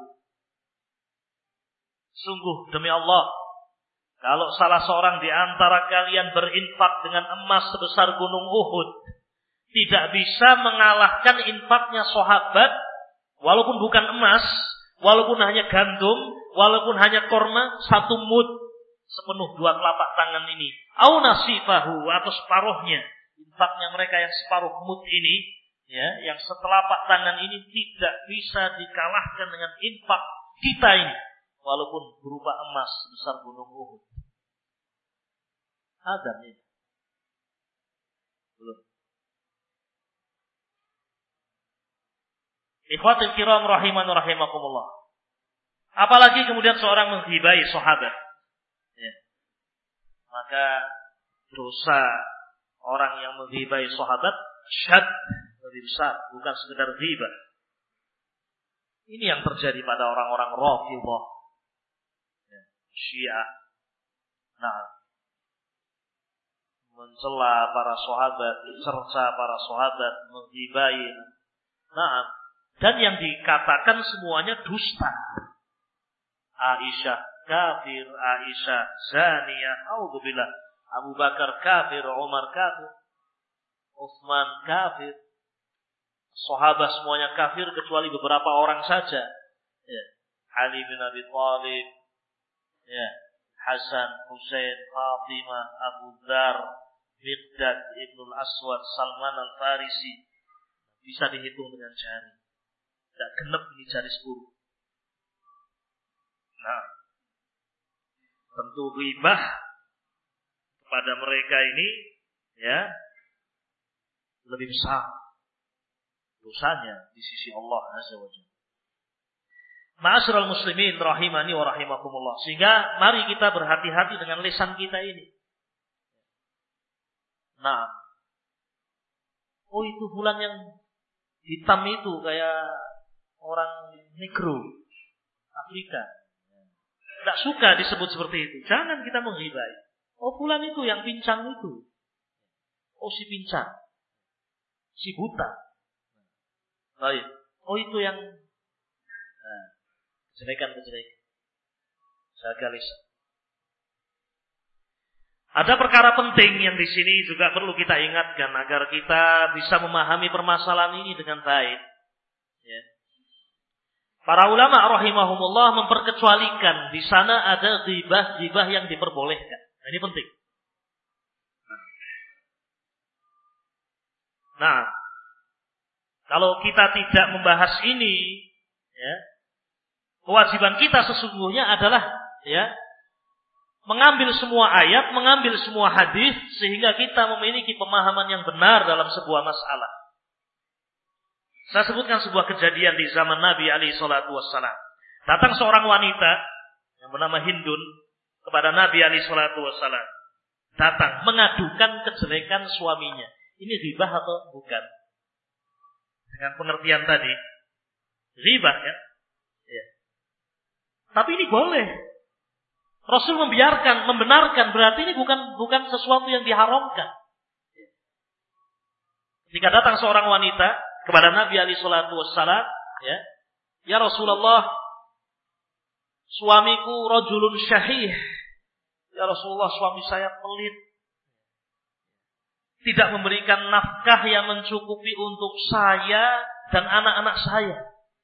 Sungguh demi Allah, kalau salah seorang di antara kalian berinfak dengan emas sebesar gunung Uhud, tidak bisa mengalahkan infaknya sahabat, walaupun bukan emas, walaupun hanya gandum, walaupun hanya korma, satu mud, sepenuh dua telapak tangan ini, au nasifahu, atau separuhnya, infaknya mereka yang separuh mud ini, ya, yang setelapak tangan ini tidak bisa dikalahkan dengan infak kita ini, walaupun berupa emas sebesar gunung Uhud. Ada nih. Belum. Ikhwatul kiram rahiman rahimakumullah. Apalagi kemudian seorang menghibai sahabat, ya, maka dosa orang yang menghibai sahabat syad, lebih besar, bukan sekedar ghibah. Ini yang terjadi pada orang-orang Rafidhah, Syiah. Nah, mencela para sahabat, mencerca para sahabat, menggibain. Nah, dan yang dikatakan semuanya dusta. Aisyah kafir, Aisyah zaniyah, auzubillah. Abu Bakar kafir, Umar kafir, Utsman kafir. Sahabat semuanya kafir kecuali beberapa orang saja. Ya. Ali bin Abi Thalib, ya, Hasan, Husain, Fatimah, Abu Dzar, Miqdad Ibnul Aswad, Salman Al-Farisi. Bisa dihitung dengan jari. Tidak genep ini jari 10. Nah, tentu ghibah kepada mereka ini, ya, lebih besar dosanya di sisi Allah Azza wa Jalla. Ma'asyiral muslimin rahimani wa rahimakumullah. Sehingga mari kita berhati-hati dengan lisan kita ini. Nah, oh itu fulan yang hitam itu kayak orang negro Afrika. Tidak suka disebut seperti itu. Jangan kita menghibai. Oh fulan itu yang pincang itu. Oh si pincang, si buta. Baik. Oh itu yang kejelekan-kejelekan. Jaga lisan. Ada perkara penting yang di sini juga perlu kita ingatkan agar kita bisa memahami permasalahan ini dengan baik. Ya. Para ulama rahimahumullah memperkecualikan di sana ada ghibah yang diperbolehkan. Nah, ini penting. Nah, kalau kita tidak membahas ini, ya, kewajiban kita sesungguhnya adalah, ya, mengambil semua ayat, mengambil semua hadis sehingga kita memiliki pemahaman yang benar dalam sebuah masalah. Saya sebutkan sebuah kejadian di zaman Nabi alaihi salatu wassalam. Datang seorang wanita yang bernama Hindun kepada Nabi alaihi salatu wassalam. Datang mengadukan kejelekan suaminya. Ini ghibah atau bukan? Dengan pengertian tadi, ghibah ya. Ya. Tapi ini boleh. Rasul membenarkan, berarti ini bukan sesuatu yang diharamkan. Ketika datang seorang wanita kepada Nabi alaihi salatu wassalam, ya Rasulullah, suamiku rajulun syahih. Ya Rasulullah, suami saya pelit. Tidak memberikan nafkah yang mencukupi untuk saya dan anak-anak saya.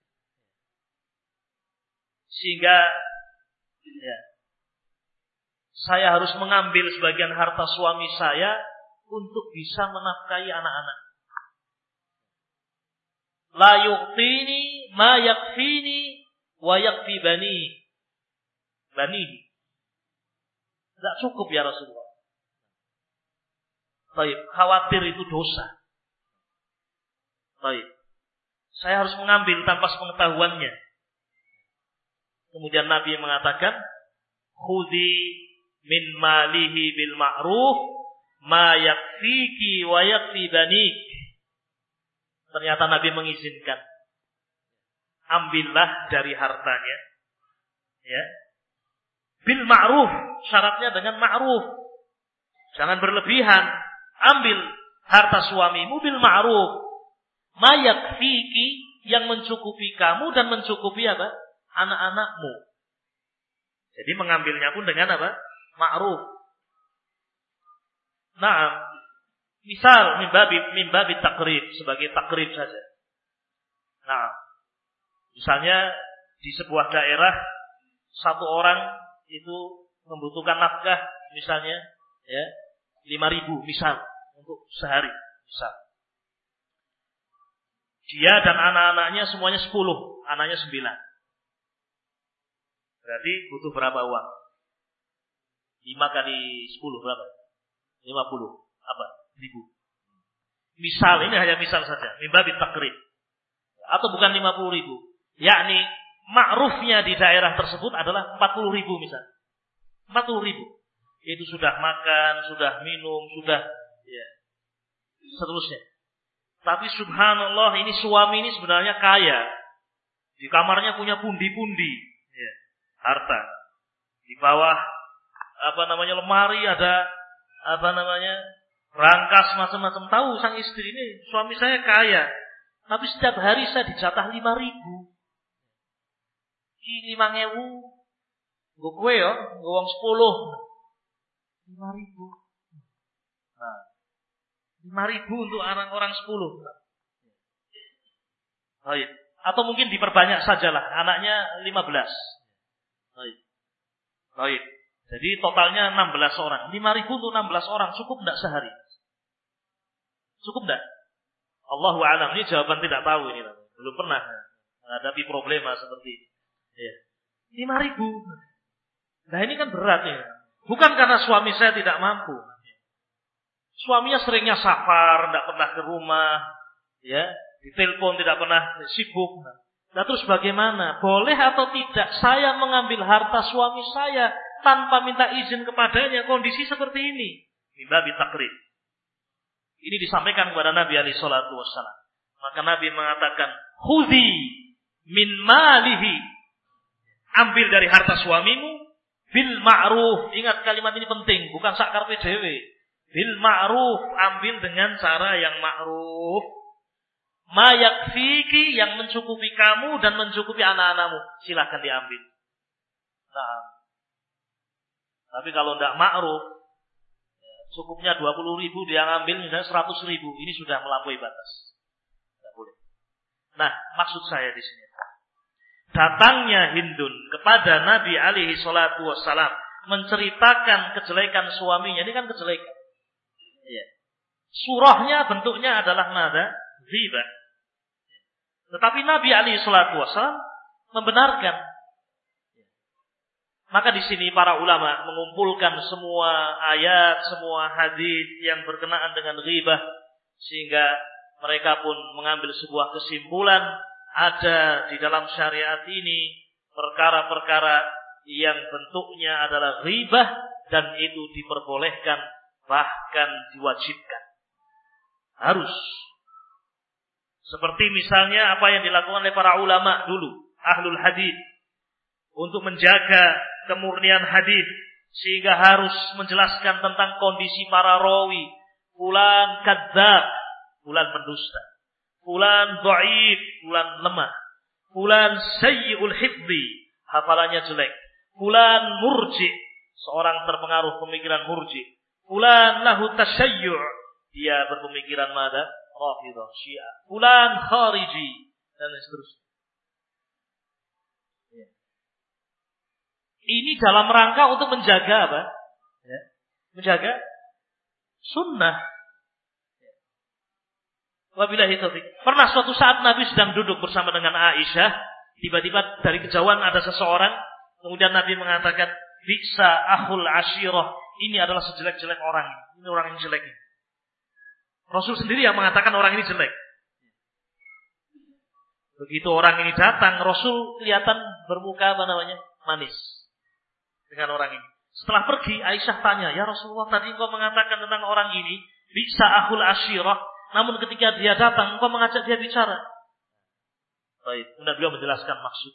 Sehingga ya, saya harus mengambil sebagian harta suami saya untuk bisa menafkahi anak-anak. La yuqtini ma yakfini wa yakfi bani. Tidak cukup ya Rasulullah. Baik, khawatir itu dosa. Baik, saya harus mengambil tanpa sepengetahuannya. Kemudian Nabi mengatakan, khudhi min malihi bil ma'ruf ma yakfiki wa yakfi banik. Ternyata Nabi mengizinkan, ambillah dari hartanya, ya, bil ma'ruf, syaratnya dengan ma'ruf, jangan berlebihan. Ambil harta suamimu bil ma'ruf, ma yakfiki, yang mencukupi kamu dan mencukupi apa? Anak-anakmu. Jadi mengambilnya pun dengan apa? Ma'ruf. Nah, misal mimbabi takrib, sebagai takrib saja. Nah, misalnya di sebuah daerah satu orang itu membutuhkan nafkah misalnya, ya, 5.000 misal untuk sehari, misal. Dia dan anak-anaknya semuanya 10, anaknya 9. Berarti butuh berapa uang? 5 kali 10 berapa? 50. Apa? 1.000. Misal, ini hanya misal saja. Mimbabi takrib. Atau bukan 50.000. Yakni ma'rufnya di daerah tersebut adalah 40.000 misal. 40.000. Itu sudah makan, sudah minum, sudah ya, seterusnya. Tapi subhanallah, ini suami ini sebenarnya kaya. Di kamarnya punya pundi-pundi, ya, harta. Di bawah lemari ada rangkas macam-macam. Tahu sang istri ini, suami saya kaya, tapi setiap hari saya dijatah 5.000. Ki 5.000. Nggo kowe ya, nggo wong 10. 5.000. Nah, 5.000 untuk orang-orang 10. Baik. Atau mungkin diperbanyak sajalah, anaknya 15. Baik. Jadi totalnya 16 orang. 5.000 untuk 16 orang cukup enggak sehari? Cukup enggak? Allahu a'lam. Ini jawaban tidak tahu ini. Belum pernah menghadapi problema seperti ini. Ya. 5.000. Nah, ini kan berat ya. Bukan karena suami saya tidak mampu. Suaminya seringnya safar, tidak pernah ke rumah, ya, ditelepon tidak pernah sibuk. Nah, terus bagaimana? Boleh atau tidak saya mengambil harta suami saya tanpa minta izin kepadanya? Kondisi seperti ini. Mimbabi takrib. Ini disampaikan kepada Nabi alaihi salatu wassalam. Maka Nabi mengatakan, "Khudhi min malihi." Ambil dari harta suamimu bil ma'ruf. Ingat kalimat ini penting, bukan sak karepe dhewe. Bil ma'ruf, ambil dengan cara yang ma'ruf. Ma yakfiki, yang mencukupi kamu dan mencukupi anak-anakmu, silakan diambil. Nah, tapi kalau tidak ma'ruf, cukupnya 20.000 dia ngambil misalnya 100.000, ini sudah melampaui batas. Tidak boleh. Nah, maksud saya di sini, datangnya Hindun kepada Nabi alaihi salatu wassalam menceritakan kejelekan suaminya, ini kan kejelekan. Ya. Surahnya bentuknya adalah nada ghibah. Tetapi Nabi alaihi salatu wassalam membenarkan. Maka di sini para ulama mengumpulkan semua ayat, semua hadis yang berkenaan dengan ghibah, sehingga mereka pun mengambil sebuah kesimpulan, ada di dalam syariat ini perkara-perkara yang bentuknya adalah ghibah dan itu diperbolehkan, bahkan diwajibkan. Harus. Seperti misalnya apa yang dilakukan oleh para ulama dulu, ahlul hadis, untuk menjaga kemurnian hadis, sehingga harus menjelaskan tentang kondisi para rawi. Fulan kadzdzab, fulan pendusta. Fulan dhaif, fulan lemah. Fulan sayyi'ul hifdzi, hafalannya jelek. Fulan murji, seorang terpengaruh pemikiran murji. Fulan lahu tasyayyu', dia berpemikiran mada Rafidah, Syiah. Fulan khariji, dan seterusnya. Ini dalam rangka untuk menjaga apa? Ya. Menjaga sunnah. Wabillahi taufik. Pernah suatu saat Nabi sedang duduk bersama dengan Aisyah, tiba-tiba dari kejauhan ada seseorang, kemudian Nabi mengatakan, "Bisa akhul ashirah." Ini adalah sejelek-jelek orang. Ini orang yang jelek. Rasul sendiri yang mengatakan orang ini jelek. Begitu orang ini datang, Rasul kelihatan bermuka manis dengan orang ini. Setelah pergi, Aisyah tanya, "Ya Rasulullah, tadi engkau mengatakan tentang orang ini, bisa akhul ashirah. Namun ketika dia datang, engkau mengajak dia bicara." Baik, kemudian beliau menjelaskan maksudnya.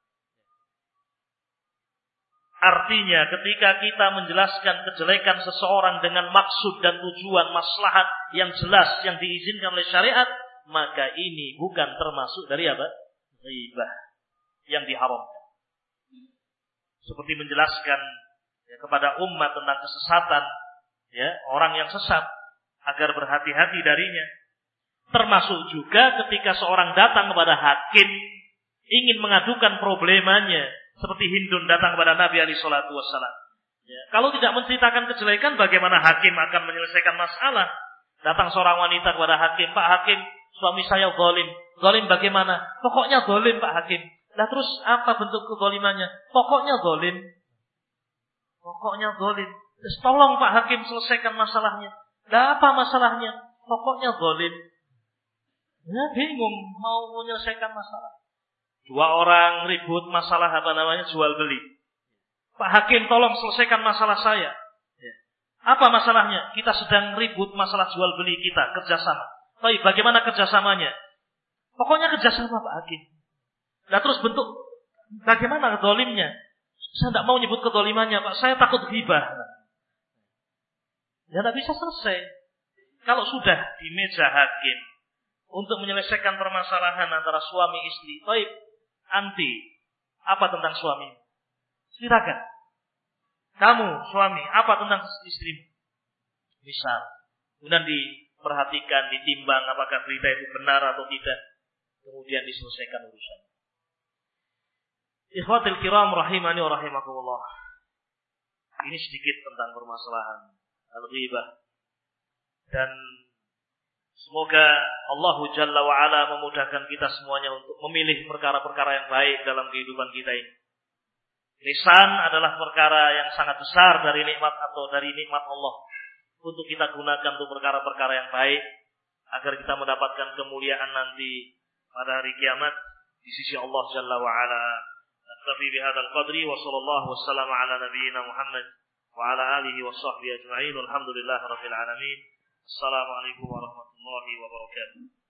Artinya, ketika kita menjelaskan kejelekan seseorang dengan maksud dan tujuan maslahat yang jelas, yang diizinkan oleh syariat, maka ini bukan termasuk dari apa? Ghibah yang diharamkan. Seperti menjelaskan ya, kepada umat tentang kesesatan, ya, orang yang sesat, agar berhati-hati darinya. Termasuk juga ketika seorang datang kepada hakim, ingin mengadukan problemanya, seperti Hindun datang kepada Nabi alaihi salatu wassalam. Ya, kalau tidak menceritakan kejelekan, bagaimana hakim akan menyelesaikan masalah? Datang seorang wanita kepada hakim, "Pak Hakim, suami saya zalim." "Zalim bagaimana?" "Pokoknya zalim, Pak Hakim." "Lah terus apa bentuk kezalimannya?" "Pokoknya zalim." "Pokoknya zalim." "Terus tolong Pak Hakim selesaikan masalahnya." "Lah apa masalahnya?" "Pokoknya zalim." Ya, bingung mau menyelesaikan masalah. Dua orang ribut masalah jual beli. "Pak Hakim, tolong selesaikan masalah saya." Ya. "Apa masalahnya?" "Kita sedang ribut masalah jual beli kita, kerjasama." "Baik, bagaimana kerjasamanya?" "Pokoknya kerjasama Pak Hakim." Nah terus bentuk bagaimana kedzalimnya? Saya tidak mau nyebut kedzalimannya, Pak. Saya takut ghibah. Ya tidak bisa selesai. Kalau sudah di meja hakim untuk menyelesaikan permasalahan antara suami istri, baik, anti, apa tentang suami? Silakan. Kamu suami, apa tentang istrimu? Misal, kemudian diperhatikan, ditimbang apakah berita itu benar atau tidak, kemudian diselesaikan urusan. Ikhwatul kiram rahimani wa rahimakumullah. Ini sedikit tentang permasalahan al-ghibah. Dan semoga Allah Jalla wa Ala memudahkan kita semuanya untuk memilih perkara-perkara yang baik dalam kehidupan kita ini. Lisan adalah perkara yang sangat besar dari nikmat atau dari nikmat Allah untuk kita gunakan untuk perkara-perkara yang baik agar kita mendapatkan kemuliaan nanti pada hari kiamat di sisi Allah Jalla wa Ala. Naktafi bihadzal qadri wa sallallahu wasallam ala nabiyyina Muhammad wa ala alihi wa sahbihi ajma'in. Alhamdulillahirabbil alamin. Assalamualaikum warahmatullahi wabarakatuh.